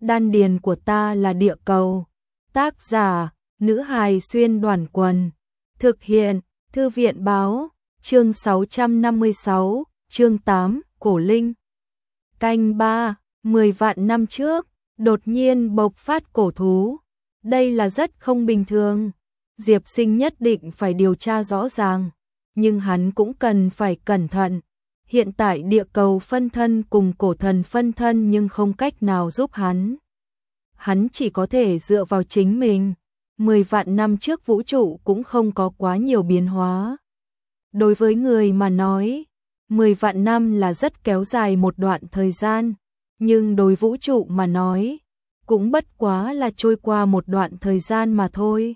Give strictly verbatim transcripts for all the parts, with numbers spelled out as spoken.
Đan điền của ta là địa cầu. Tác giả, nữ hài xuyên đoàn quần. Thực hiện, Thư viện báo, chương sáu trăm năm mươi sáu, chương tám, Cổ Linh. Canh ba, mười vạn năm trước, đột nhiên bộc phát cổ thú. Đây là rất không bình thường. Diệp Sinh nhất định phải điều tra rõ ràng, nhưng hắn cũng cần phải cẩn thận. Hiện tại địa cầu phân thân cùng cổ thần phân thân nhưng không cách nào giúp hắn. Hắn chỉ có thể dựa vào chính mình. Mười vạn năm trước vũ trụ cũng không có quá nhiều biến hóa. Đối với người mà nói, mười vạn năm là rất kéo dài một đoạn thời gian, nhưng đối vũ trụ mà nói, cũng bất quá là trôi qua một đoạn thời gian mà thôi.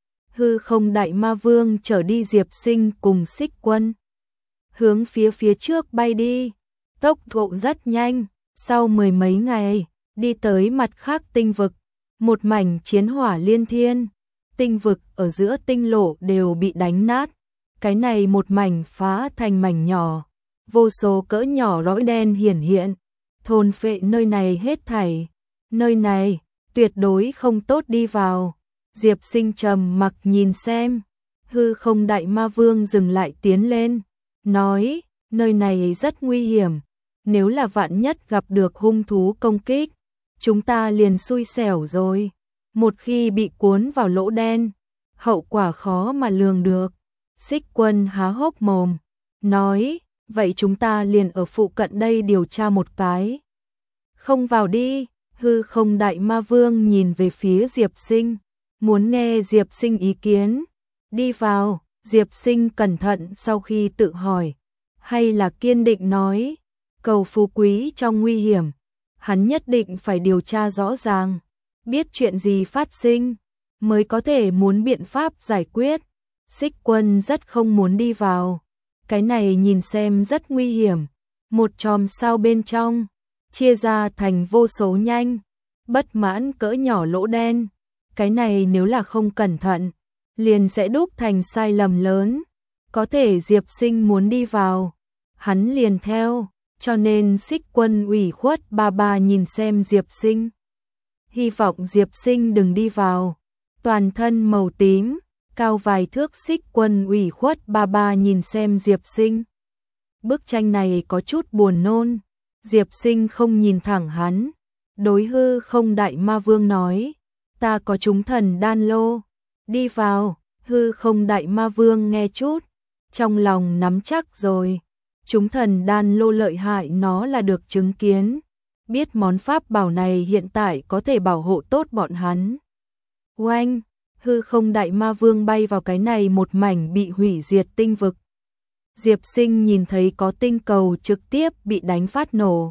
Hư không đại ma vương chở đi Diệp Sinh cùng Xích Quân, hướng phía phía trước bay đi, tốc độ rất nhanh, sau mười mấy ngày, đi tới mặt khác tinh vực, một mảnh chiến hỏa liên thiên, tinh vực ở giữa tinh lộ đều bị đánh nát, cái này một mảnh phá thành mảnh nhỏ, vô số cỡ nhỏ lõi đen hiển hiện, thôn phệ nơi này hết thảy, nơi này tuyệt đối không tốt đi vào. Diệp Sinh trầm mặc nhìn xem, hư không đại ma vương dừng lại tiến lên, nói, nơi này rất nguy hiểm, nếu là vạn nhất gặp được hung thú công kích, chúng ta liền xui xẻo rồi, một khi bị cuốn vào lỗ đen, hậu quả khó mà lường được. Xích Quân há hốc mồm, nói, vậy chúng ta liền ở phụ cận đây điều tra một cái. Không vào đi, hư không đại ma vương nhìn về phía Diệp Sinh, muốn nghe Diệp Sinh ý kiến. Đi vào, Diệp Sinh cẩn thận sau khi tự hỏi, hay là kiên định nói, cầu phú quý trong nguy hiểm, hắn nhất định phải điều tra rõ ràng, biết chuyện gì phát sinh, mới có thể muốn biện pháp giải quyết. Xích Quân rất không muốn đi vào, cái này nhìn xem rất nguy hiểm, một chòm sao bên trong, chia ra thành vô số nhanh, bất mãn cỡ nhỏ lỗ đen, cái này nếu là không cẩn thận, liền sẽ đúc thành sai lầm lớn, có thể Diệp Sinh muốn đi vào, hắn liền theo, cho nên Xích Quân ủy khuất ba ba nhìn xem Diệp Sinh. Hy vọng Diệp Sinh đừng đi vào, toàn thân màu tím, cao vài thước. Xích Quân ủy khuất ba ba nhìn xem Diệp Sinh. Bức tranh này có chút buồn nôn, Diệp Sinh không nhìn thẳng hắn, đối hư không đại ma vương nói, ta có chúng thần đan lô, đi vào. Hư không đại ma vương nghe chút, trong lòng nắm chắc rồi, chúng thần đan lô lợi hại nó là được chứng kiến, biết món pháp bảo này hiện tại có thể bảo hộ tốt bọn hắn. Oanh, hư không đại ma vương bay vào cái này một mảnh bị hủy diệt tinh vực. Diệp Sinh nhìn thấy có tinh cầu trực tiếp bị đánh phát nổ,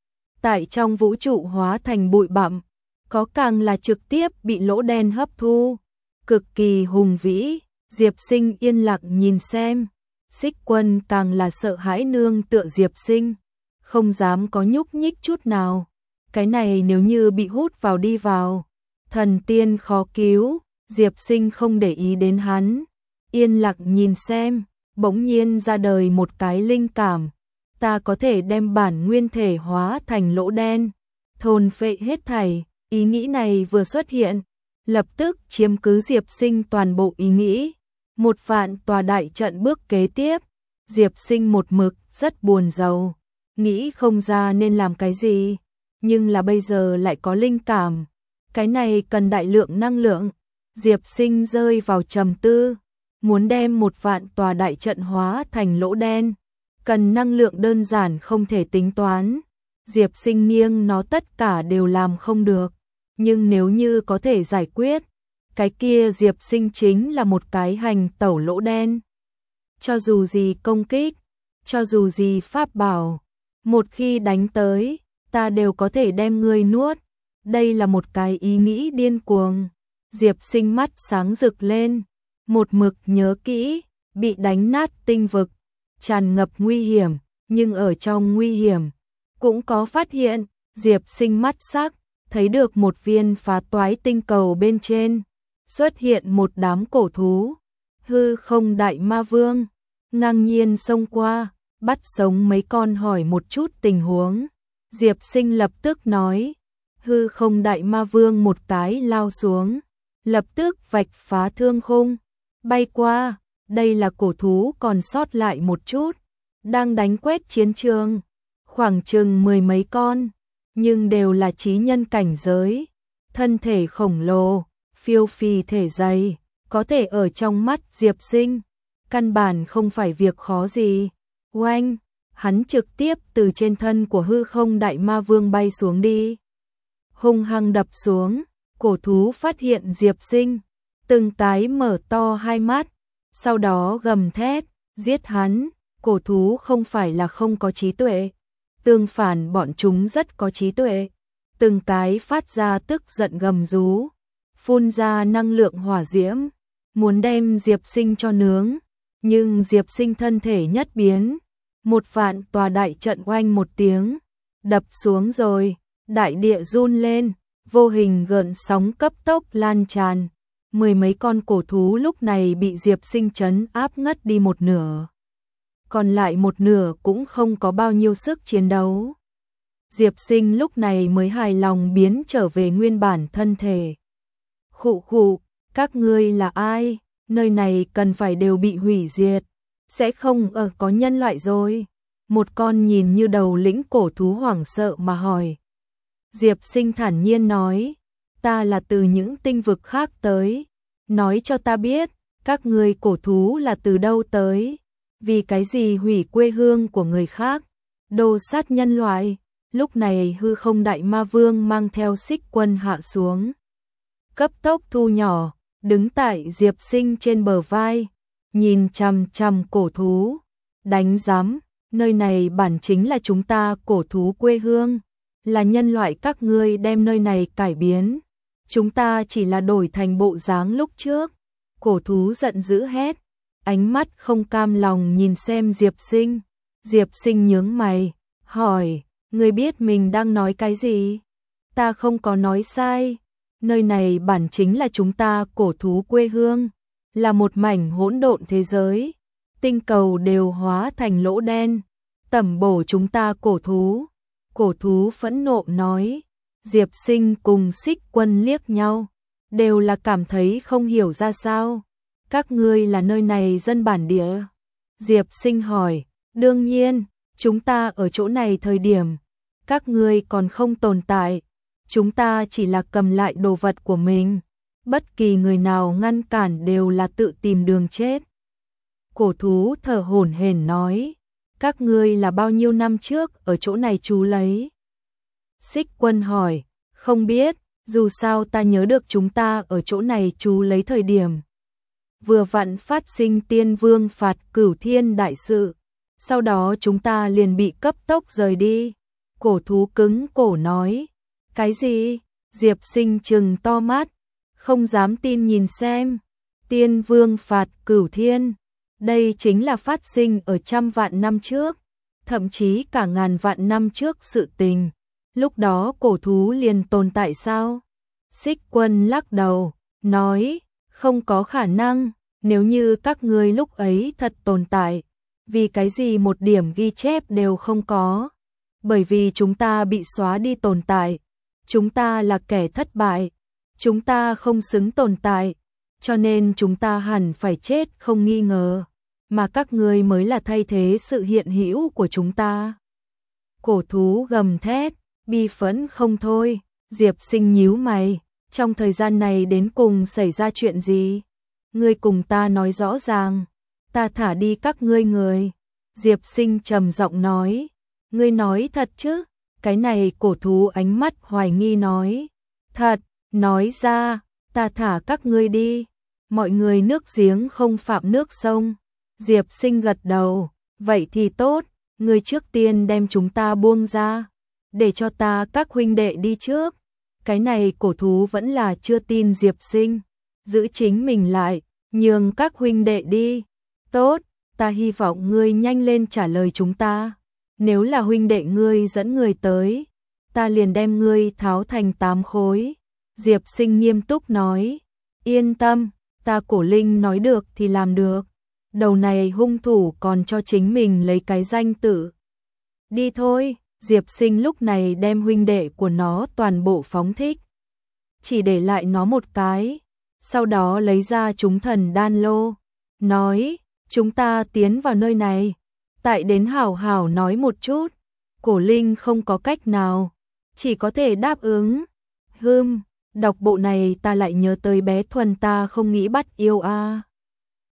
tại trong vũ trụ hóa thành bụi bặm, có càng là trực tiếp bị lỗ đen hấp thu, cực kỳ hùng vĩ. Diệp Sinh yên lặng nhìn xem, Xích Quân càng là sợ hãi nương tựa Diệp Sinh, không dám có nhúc nhích chút nào, cái này nếu như bị hút vào đi vào, thần tiên khó cứu. Diệp Sinh không để ý đến hắn, yên lặng nhìn xem, bỗng nhiên ra đời một cái linh cảm, ta có thể đem bản nguyên thể hóa thành lỗ đen, thôn phệ hết thảy. Ý nghĩ này vừa xuất hiện, lập tức chiếm cứ Diệp Sinh toàn bộ ý nghĩ. Một vạn tòa đại trận bước kế tiếp, Diệp Sinh một mực rất buồn rầu, nghĩ không ra nên làm cái gì, nhưng là bây giờ lại có linh cảm, cái này cần đại lượng năng lượng. Diệp Sinh rơi vào trầm tư, muốn đem một vạn tòa đại trận hóa thành lỗ đen, cần năng lượng đơn giản không thể tính toán. Diệp Sinh nghiêng nó tất cả đều làm không được, nhưng nếu như có thể giải quyết, cái kia Diệp Sinh chính là một cái hành tẩu lỗ đen. Cho dù gì công kích, cho dù gì pháp bảo, một khi đánh tới, ta đều có thể đem ngươi nuốt. Đây là một cái ý nghĩ điên cuồng. Diệp Sinh mắt sáng rực lên, một mực nhớ kỹ, bị đánh nát tinh vực, tràn ngập nguy hiểm, nhưng ở trong nguy hiểm, cũng có phát hiện. Diệp Sinh mắt sắc, thấy được một viên phá toái tinh cầu bên trên, xuất hiện một đám cổ thú. Hư không đại ma vương ngang nhiên xông qua, bắt sống mấy con hỏi một chút tình huống. Diệp Sinh lập tức nói, Hư không đại ma vương một cái lao xuống, lập tức vạch phá thương khung, bay qua. Đây là cổ thú còn sót lại một chút, đang đánh quét chiến trường, khoảng chừng mười mấy con, nhưng đều là chí nhân cảnh giới, thân thể khổng lồ, phiêu phì thể dày, có thể ở trong mắt Diệp Sinh, căn bản không phải việc khó gì. Oanh, hắn trực tiếp từ trên thân của hư không đại ma vương bay xuống đi, hung hăng đập xuống. Cổ thú phát hiện Diệp Sinh, từng cái mở to hai mắt, sau đó gầm thét, giết hắn. Cổ thú không phải là không có trí tuệ, tương phản bọn chúng rất có trí tuệ, từng cái phát ra tức giận gầm rú, phun ra năng lượng hỏa diễm, muốn đem Diệp Sinh cho nướng. Nhưng Diệp Sinh thân thể nhất biến, một vạn tòa đại trận oanh một tiếng, đập xuống rồi, đại địa run lên, vô hình gợn sóng cấp tốc lan tràn. Mười mấy con cổ thú lúc này bị Diệp Sinh trấn áp ngất đi một nửa, còn lại một nửa cũng không có bao nhiêu sức chiến đấu. Diệp Sinh lúc này mới hài lòng biến trở về nguyên bản thân thể. Khụ khụ, các ngươi là ai? Nơi này cần phải đều bị hủy diệt, sẽ không ở có nhân loại rồi. Một con nhìn như đầu lĩnh cổ thú hoảng sợ mà hỏi. Diệp Sinh thản nhiên nói, ta là từ những tinh vực khác tới, nói cho ta biết, các ngươi cổ thú là từ đâu tới, vì cái gì hủy quê hương của người khác, đồ sát nhân loại. Lúc này hư không đại ma vương mang theo xích quân hạ xuống, cấp tốc thu nhỏ, đứng tại Diệp Sinh trên bờ vai, nhìn chằm chằm cổ thú, đánh giám, nơi này bản chính là chúng ta cổ thú quê hương, là nhân loại các ngươi đem nơi này cải biến, chúng ta chỉ là đổi thành bộ dáng lúc trước. Cổ thú giận dữ hét, ánh mắt không cam lòng nhìn xem Diệp Sinh. Diệp Sinh nhướng mày, hỏi, ngươi biết mình đang nói cái gì? Ta không có nói sai, nơi này bản chính là chúng ta cổ thú quê hương, là một mảnh hỗn độn thế giới, tinh cầu đều hóa thành lỗ đen, tẩm bổ chúng ta cổ thú. Cổ thú phẫn nộ nói. Diệp Sinh cùng xích quân liếc nhau, đều là cảm thấy không hiểu ra sao. Các ngươi là nơi này dân bản địa? Diệp Sinh hỏi. Đương nhiên, chúng ta ở chỗ này thời điểm các ngươi còn không tồn tại, chúng ta chỉ là cầm lại đồ vật của mình, bất kỳ người nào ngăn cản đều là tự tìm đường chết. Cổ thú thở hổn hển nói, các ngươi là bao nhiêu năm trước ở chỗ này trú lấy? Xích quân hỏi, không biết, dù sao ta nhớ được chúng ta ở chỗ này trú lấy thời điểm vừa vặn phát sinh tiên vương phạt cửu thiên đại sự, sau đó chúng ta liền bị cấp tốc rời đi. Cổ thú cứng cổ nói, cái gì? Diệp Sinh trừng to mắt, không dám tin nhìn xem. Tiên vương phạt cửu thiên, đây chính là phát sinh ở trăm vạn năm trước, thậm chí cả ngàn vạn năm trước sự tình. Lúc đó cổ thú liền tồn tại sao? Xích quân lắc đầu, nói, không có khả năng, nếu như các ngươi lúc ấy thật tồn tại, vì cái gì một điểm ghi chép đều không có? Bởi vì chúng ta bị xóa đi tồn tại, chúng ta là kẻ thất bại, chúng ta không xứng tồn tại, cho nên chúng ta hẳn phải chết không nghi ngờ, mà các ngươi mới là thay thế sự hiện hữu của chúng ta. Cổ thú gầm thét, bi phẫn không thôi. Diệp Sinh nhíu mày, trong thời gian này đến cùng xảy ra chuyện gì? Ngươi cùng ta nói rõ ràng, ta thả đi các ngươi người. Diệp Sinh trầm giọng nói, ngươi nói thật chứ? Cái này cổ thú ánh mắt hoài nghi nói, thật, nói ra, ta thả các ngươi đi. Mọi người nước giếng không phạm nước sông. Diệp Sinh gật đầu, vậy thì tốt, ngươi trước tiên đem chúng ta buông ra, để cho ta các huynh đệ đi trước. Cái này cổ thú vẫn là chưa tin Diệp Sinh, giữ chính mình lại, nhường các huynh đệ đi. Tốt, ta hy vọng ngươi nhanh lên trả lời chúng ta. Nếu là huynh đệ ngươi dẫn người tới, ta liền đem ngươi tháo thành tám khối. Diệp Sinh nghiêm túc nói, yên tâm, ta Cổ Linh nói được thì làm được. Đầu này hung thủ còn cho chính mình lấy cái danh tự. Đi thôi. Diệp Sinh lúc này đem huynh đệ của nó toàn bộ phóng thích, chỉ để lại nó một cái, sau đó lấy ra chúng thần đan lô, nói, chúng ta tiến vào nơi này, tại đến hảo hảo nói một chút. Cổ Linh không có cách nào, chỉ có thể đáp ứng. Hừm, đọc bộ này ta lại nhớ tới bé Thuần ta không nghĩ bắt yêu a. À.